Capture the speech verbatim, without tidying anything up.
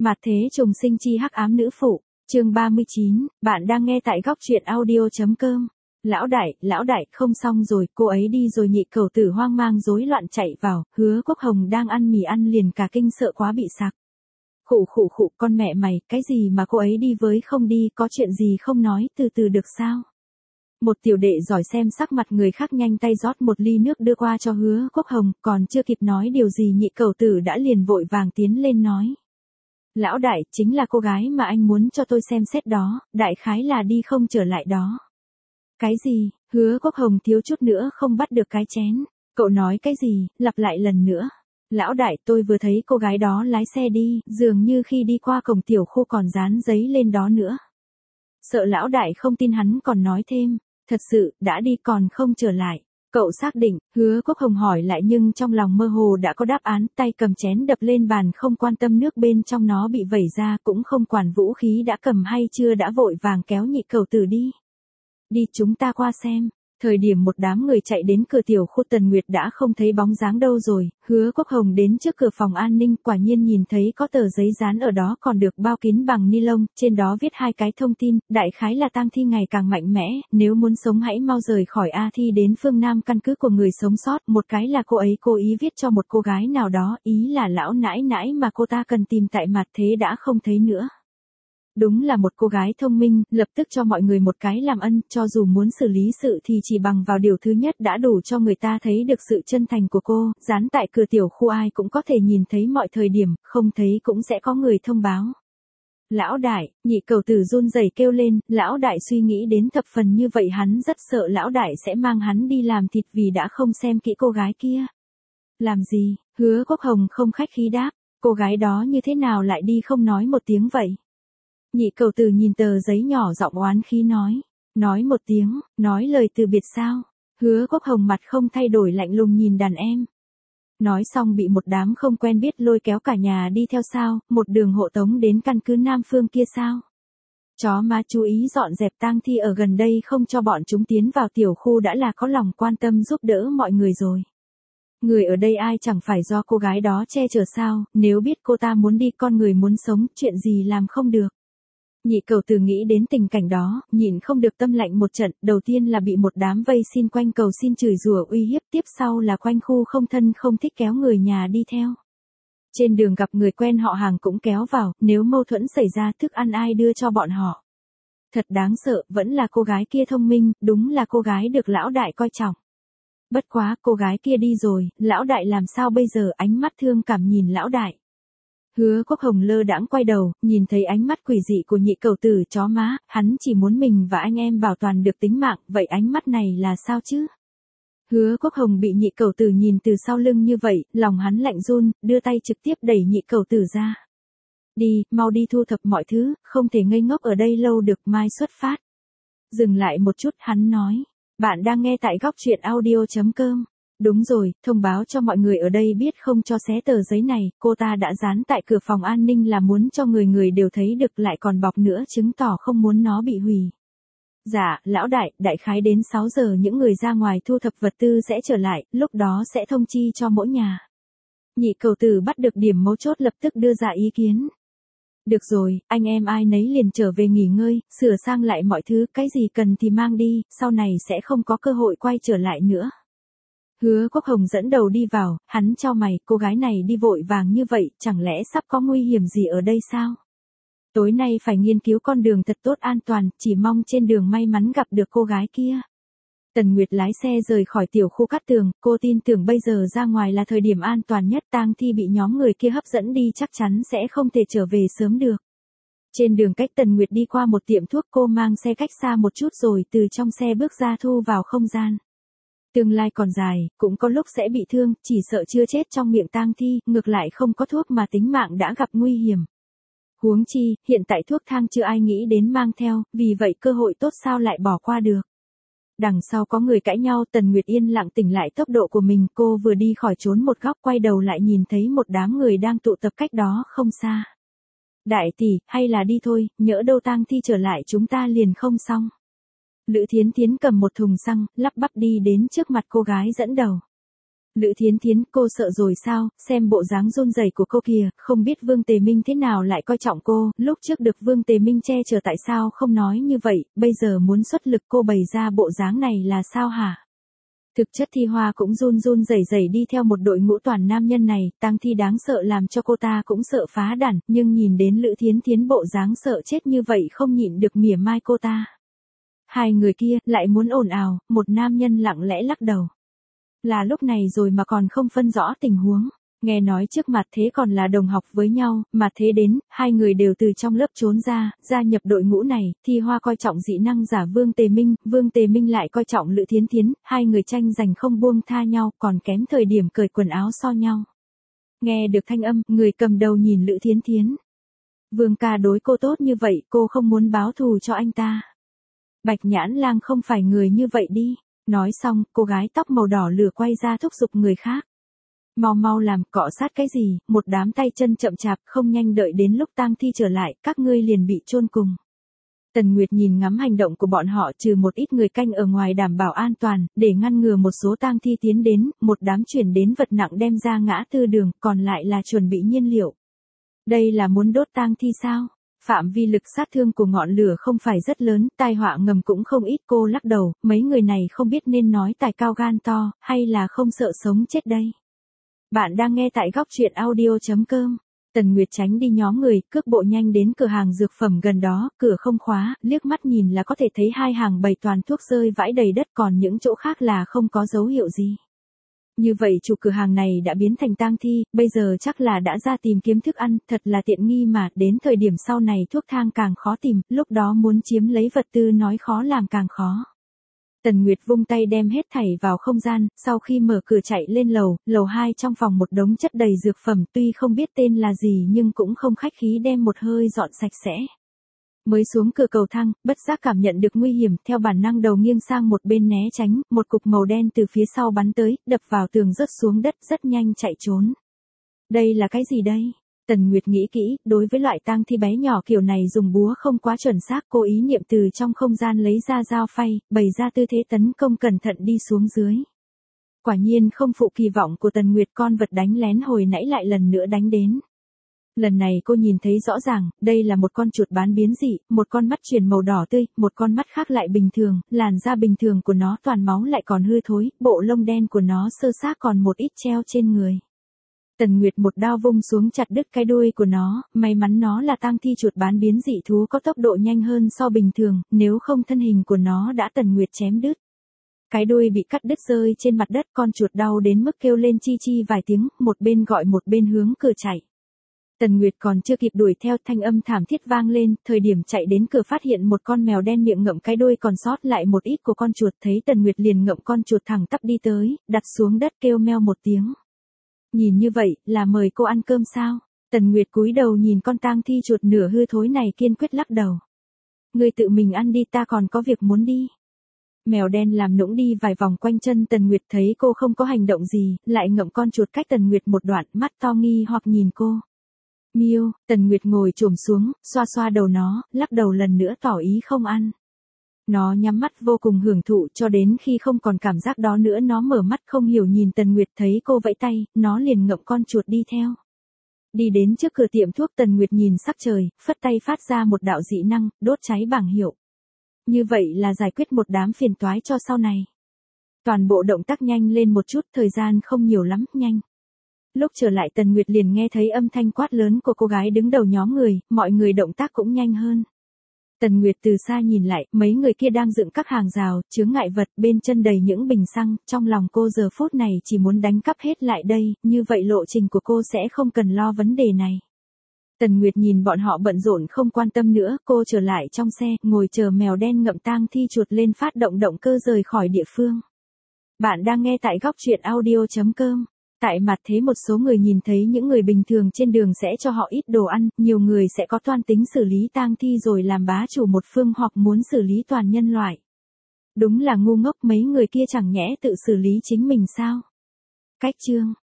Mạt thế trùng sinh chi hắc ám nữ phụ, chương ba mươi chín, bạn đang nghe tại góc truyện audio.com. Lão đại, lão đại, không xong rồi, cô ấy đi rồi. Nhị cẩu tử hoang mang rối loạn chạy vào, Hứa Quốc Hồng đang ăn mì ăn liền cả kinh sợ quá bị sặc. Khụ khụ khụ, con mẹ mày, cái gì mà cô ấy đi với không đi, có chuyện gì không nói, từ từ được sao? Một tiểu đệ giỏi xem sắc mặt người khác nhanh tay rót một ly nước đưa qua cho Hứa Quốc Hồng, còn chưa kịp nói điều gì nhị cẩu tử đã liền vội vàng tiến lên nói. Lão đại, chính là cô gái mà anh muốn cho tôi xem xét đó, đại khái là đi không trở lại đó. Cái gì? Hứa Quốc Hồng thiếu chút nữa không bắt được cái chén. Cậu nói cái gì? Lặp lại lần nữa. Lão đại, tôi vừa thấy cô gái đó lái xe đi, dường như khi đi qua cổng tiểu khu còn dán giấy lên đó nữa. Sợ lão đại không tin hắn còn nói thêm, thật sự, đã đi còn không trở lại. Cậu xác định, Hứa Quốc Hồng hỏi lại nhưng trong lòng mơ hồ đã có đáp án, tay cầm chén đập lên bàn không quan tâm nước bên trong nó bị vẩy ra, cũng không quản vũ khí đã cầm hay chưa đã vội vàng kéo nhị cẩu tử đi. Đi chúng ta qua xem. Thời điểm một đám người chạy đến cửa tiểu khu Tần Nguyệt đã không thấy bóng dáng đâu rồi, Hứa Quốc Hồng đến trước cửa phòng an ninh quả nhiên nhìn thấy có tờ giấy dán ở đó còn được bao kín bằng ni lông, trên đó viết hai cái thông tin, đại khái là tang thi ngày càng mạnh mẽ, nếu muốn sống hãy mau rời khỏi A Thi đến phương Nam căn cứ của người sống sót, một cái là cô ấy cố ý viết cho một cô gái nào đó, ý là lão nãi nãi mà cô ta cần tìm tại mặt thế đã không thấy nữa. Đúng là một cô gái thông minh, lập tức cho mọi người một cái làm ân, cho dù muốn xử lý sự thì chỉ bằng vào điều thứ nhất đã đủ cho người ta thấy được sự chân thành của cô, dán tại cửa tiểu khu ai cũng có thể nhìn thấy mọi thời điểm, không thấy cũng sẽ có người thông báo. Lão đại, nhị cẩu tử run rẩy kêu lên, lão đại suy nghĩ đến thập phần như vậy hắn rất sợ lão đại sẽ mang hắn đi làm thịt vì đã không xem kỹ cô gái kia. Làm gì? Hứa Quốc Hồng không khách khí đáp, cô gái đó như thế nào lại đi không nói một tiếng vậy? Nhị cẩu tử nhìn tờ giấy nhỏ giọng oán khí nói. Nói một tiếng, nói lời từ biệt sao? Hứa Quốc Hồng mặt không thay đổi lạnh lùng nhìn đàn em. Nói xong bị một đám không quen biết lôi kéo cả nhà đi theo sao, một đường hộ tống đến căn cứ Nam Phương kia sao? Chó má chú ý dọn dẹp tang thi ở gần đây không cho bọn chúng tiến vào tiểu khu đã là có lòng quan tâm giúp đỡ mọi người rồi. Người ở đây ai chẳng phải do cô gái đó che chở sao, nếu biết cô ta muốn đi con người muốn sống, chuyện gì làm không được. Nhị cẩu tử nghĩ đến tình cảnh đó, nhìn không được tâm lạnh một trận, đầu tiên là bị một đám vây xin quanh cầu xin chửi rủa uy hiếp, tiếp sau là quanh khu không thân không thích kéo người nhà đi theo. Trên đường gặp người quen họ hàng cũng kéo vào, nếu mâu thuẫn xảy ra thức ăn ai đưa cho bọn họ. Thật đáng sợ, vẫn là cô gái kia thông minh, đúng là cô gái được lão đại coi trọng. Bất quá, cô gái kia đi rồi, lão đại làm sao bây giờ, ánh mắt thương cảm nhìn lão đại. Hứa Quốc Hồng lơ đãng quay đầu, nhìn thấy ánh mắt quỷ dị của nhị cẩu tử chó má, hắn chỉ muốn mình và anh em bảo toàn được tính mạng, vậy ánh mắt này là sao chứ? Hứa Quốc Hồng bị nhị cẩu tử nhìn từ sau lưng như vậy, lòng hắn lạnh run, đưa tay trực tiếp đẩy nhị cẩu tử ra. Đi, mau đi thu thập mọi thứ, không thể ngây ngốc ở đây lâu được, mai xuất phát. Dừng lại một chút, hắn nói, bạn đang nghe tại góc truyện audio.com. Đúng rồi, thông báo cho mọi người ở đây biết không cho xé tờ giấy này, cô ta đã dán tại cửa phòng an ninh là muốn cho người người đều thấy được lại còn bọc nữa chứng tỏ không muốn nó bị hủy. Dạ, lão đại, đại khái đến sáu giờ những người ra ngoài thu thập vật tư sẽ trở lại, lúc đó sẽ thông chi cho mỗi nhà. Nhị cẩu tử bắt được điểm mấu chốt lập tức đưa ra ý kiến. Được rồi, anh em ai nấy liền trở về nghỉ ngơi, sửa sang lại mọi thứ, cái gì cần thì mang đi, sau này sẽ không có cơ hội quay trở lại nữa. Hứa Quốc Hồng dẫn đầu đi vào, hắn chau mày, cô gái này đi vội vàng như vậy, chẳng lẽ sắp có nguy hiểm gì ở đây sao? Tối nay phải nghiên cứu con đường thật tốt an toàn, chỉ mong trên đường may mắn gặp được cô gái kia. Tần Nguyệt lái xe rời khỏi tiểu khu Cát Tường, cô tin tưởng bây giờ ra ngoài là thời điểm an toàn nhất, tang thi bị nhóm người kia hấp dẫn đi chắc chắn sẽ không thể trở về sớm được. Trên đường cách Tần Nguyệt đi qua một tiệm thuốc cô mang xe cách xa một chút rồi từ trong xe bước ra thu vào không gian. Tương lai còn dài, cũng có lúc sẽ bị thương, chỉ sợ chưa chết trong miệng tang thi, ngược lại không có thuốc mà tính mạng đã gặp nguy hiểm. Huống chi, hiện tại thuốc thang chưa ai nghĩ đến mang theo, vì vậy cơ hội tốt sao lại bỏ qua được. Đằng sau có người cãi nhau, Tần Nguyệt yên lặng tỉnh lại tốc độ của mình, cô vừa đi khỏi trốn một góc quay đầu lại nhìn thấy một đám người đang tụ tập cách đó không xa. Đại tỷ, hay là đi thôi, nhỡ đâu tang thi trở lại chúng ta liền không xong. Lữ Thiến Thiến cầm một thùng xăng, lắp bắp đi đến trước mặt cô gái dẫn đầu. Lữ Thiến Thiến, cô sợ rồi sao, xem bộ dáng run rẩy của cô kìa, không biết Vương Tề Minh thế nào lại coi trọng cô, lúc trước được Vương Tề Minh che chở tại sao không nói như vậy, bây giờ muốn xuất lực cô bày ra bộ dáng này là sao hả? Thực chất Thi Hoa cũng run run rẩy rẩy đi theo một đội ngũ toàn nam nhân này, tang thi đáng sợ làm cho cô ta cũng sợ phá đản, nhưng nhìn đến Lữ Thiến Thiến bộ dáng sợ chết như vậy không nhịn được mỉa mai cô ta. Hai người kia lại muốn ồn ào, một nam nhân lặng lẽ lắc đầu. Là lúc này rồi mà còn không phân rõ tình huống. Nghe nói trước mặt thế còn là đồng học với nhau, mà thế đến, hai người đều từ trong lớp trốn ra, gia nhập đội ngũ này, Thi Hoa coi trọng dị năng giả Vương Tề Minh, Vương Tề Minh lại coi trọng Lữ Thiến Thiến, hai người tranh giành không buông tha nhau, còn kém thời điểm cởi quần áo so nhau. Nghe được thanh âm, người cầm đầu nhìn Lữ Thiến Thiến. Vương ca đối cô tốt như vậy, cô không muốn báo thù cho anh ta. Bạch Nhãn Lang không phải người như vậy đi. Nói xong, cô gái tóc màu đỏ lửa quay ra thúc giục người khác. Mau mau làm, cọ sát cái gì, một đám tay chân chậm chạp, không nhanh đợi đến lúc tang thi trở lại, các ngươi liền bị chôn cùng. Tần Nguyệt nhìn ngắm hành động của bọn họ, trừ một ít người canh ở ngoài đảm bảo an toàn, để ngăn ngừa một số tang thi tiến đến, một đám chuyển đến vật nặng đem ra ngã tư đường, còn lại là chuẩn bị nhiên liệu. Đây là muốn đốt tang thi sao? Phạm vi lực sát thương của ngọn lửa không phải rất lớn, tai họa ngầm cũng không ít. Cô lắc đầu, mấy người này không biết nên nói tài cao gan to, hay là không sợ sống chết đây. Bạn đang nghe tại góc truyện audio chấm com. Tần Nguyệt tránh đi nhóm người, cước bộ nhanh đến cửa hàng dược phẩm gần đó, cửa không khóa, liếc mắt nhìn là có thể thấy hai hàng bày toàn thuốc rơi vãi đầy đất, còn những chỗ khác là không có dấu hiệu gì. Như vậy chủ cửa hàng này đã biến thành tang thi, bây giờ chắc là đã ra tìm kiếm thức ăn, thật là tiện nghi mà, đến thời điểm sau này thuốc thang càng khó tìm, lúc đó muốn chiếm lấy vật tư nói khó làm càng khó. Tần Nguyệt vung tay đem hết thảy vào không gian, sau khi mở cửa chạy lên lầu, lầu hai trong phòng một đống chất đầy dược phẩm, tuy không biết tên là gì nhưng cũng không khách khí đem một hơi dọn sạch sẽ. Mới xuống cửa cầu thang, bất giác cảm nhận được nguy hiểm, theo bản năng đầu nghiêng sang một bên né tránh, một cục màu đen từ phía sau bắn tới, đập vào tường rớt xuống đất, rất nhanh chạy trốn. Đây là cái gì đây? Tần Nguyệt nghĩ kỹ, đối với loại tang thi bé nhỏ kiểu này dùng búa không quá chuẩn xác, cô ý niệm từ trong không gian lấy ra dao phay, bày ra tư thế tấn công cẩn thận đi xuống dưới. Quả nhiên không phụ kỳ vọng của Tần Nguyệt, con vật đánh lén hồi nãy lại lần nữa đánh đến. Lần này cô nhìn thấy rõ ràng, đây là một con chuột bán biến dị, một con mắt chuyển màu đỏ tươi, một con mắt khác lại bình thường, làn da bình thường của nó toàn máu lại còn hư thối, bộ lông đen của nó sơ xác còn một ít treo trên người. Tần Nguyệt một đao vung xuống chặt đứt cái đuôi của nó, may mắn nó là tang thi chuột bán biến dị thú có tốc độ nhanh hơn so bình thường, nếu không thân hình của nó đã Tần Nguyệt chém đứt. Cái đuôi bị cắt đứt rơi trên mặt đất, con chuột đau đến mức kêu lên chi chi vài tiếng, một bên gọi một bên hướng cửa chạy. Tần Nguyệt còn chưa kịp đuổi theo, thanh âm thảm thiết vang lên, thời điểm chạy đến cửa phát hiện một con mèo đen miệng ngậm cái đuôi còn sót lại một ít của con chuột, thấy Tần Nguyệt liền ngậm con chuột thẳng tắp đi tới, đặt xuống đất kêu meo một tiếng. Nhìn như vậy, là mời cô ăn cơm sao? Tần Nguyệt cúi đầu nhìn con tang thi chuột nửa hư thối này kiên quyết lắc đầu. Ngươi tự mình ăn đi, ta còn có việc muốn đi. Mèo đen làm nũng đi vài vòng quanh chân Tần Nguyệt, thấy cô không có hành động gì, lại ngậm con chuột cách Tần Nguyệt một đoạn, mắt to nghi hoặc nhìn cô. Miêu, Tần Nguyệt ngồi chồm xuống, xoa xoa đầu nó, lắc đầu lần nữa tỏ ý không ăn. Nó nhắm mắt vô cùng hưởng thụ cho đến khi không còn cảm giác đó nữa, nó mở mắt không hiểu nhìn Tần Nguyệt, thấy cô vẫy tay, nó liền ngậm con chuột đi theo. Đi đến trước cửa tiệm thuốc, Tần Nguyệt nhìn sắc trời, phất tay phát ra một đạo dị năng, đốt cháy bảng hiệu. Như vậy là giải quyết một đám phiền toái cho sau này. Toàn bộ động tác nhanh lên một chút, thời gian không nhiều lắm, nhanh. Lúc trở lại Tần Nguyệt liền nghe thấy âm thanh quát lớn của cô gái đứng đầu nhóm người, mọi người động tác cũng nhanh hơn. Tần Nguyệt từ xa nhìn lại, mấy người kia đang dựng các hàng rào, chướng ngại vật, bên chân đầy những bình xăng, trong lòng cô giờ phút này chỉ muốn đánh cắp hết lại đây, như vậy lộ trình của cô sẽ không cần lo vấn đề này. Tần Nguyệt nhìn bọn họ bận rộn không quan tâm nữa, cô trở lại trong xe, ngồi chờ mèo đen ngậm tang thi chuột lên phát động động cơ rời khỏi địa phương. Bạn đang nghe tại góc truyện audio chấm com. Tại mặt thế một số người nhìn thấy những người bình thường trên đường sẽ cho họ ít đồ ăn, nhiều người sẽ có toan tính xử lý tang thi rồi làm bá chủ một phương hoặc muốn xử lý toàn nhân loại. Đúng là ngu ngốc, mấy người kia chẳng nhẽ tự xử lý chính mình sao? Cách chương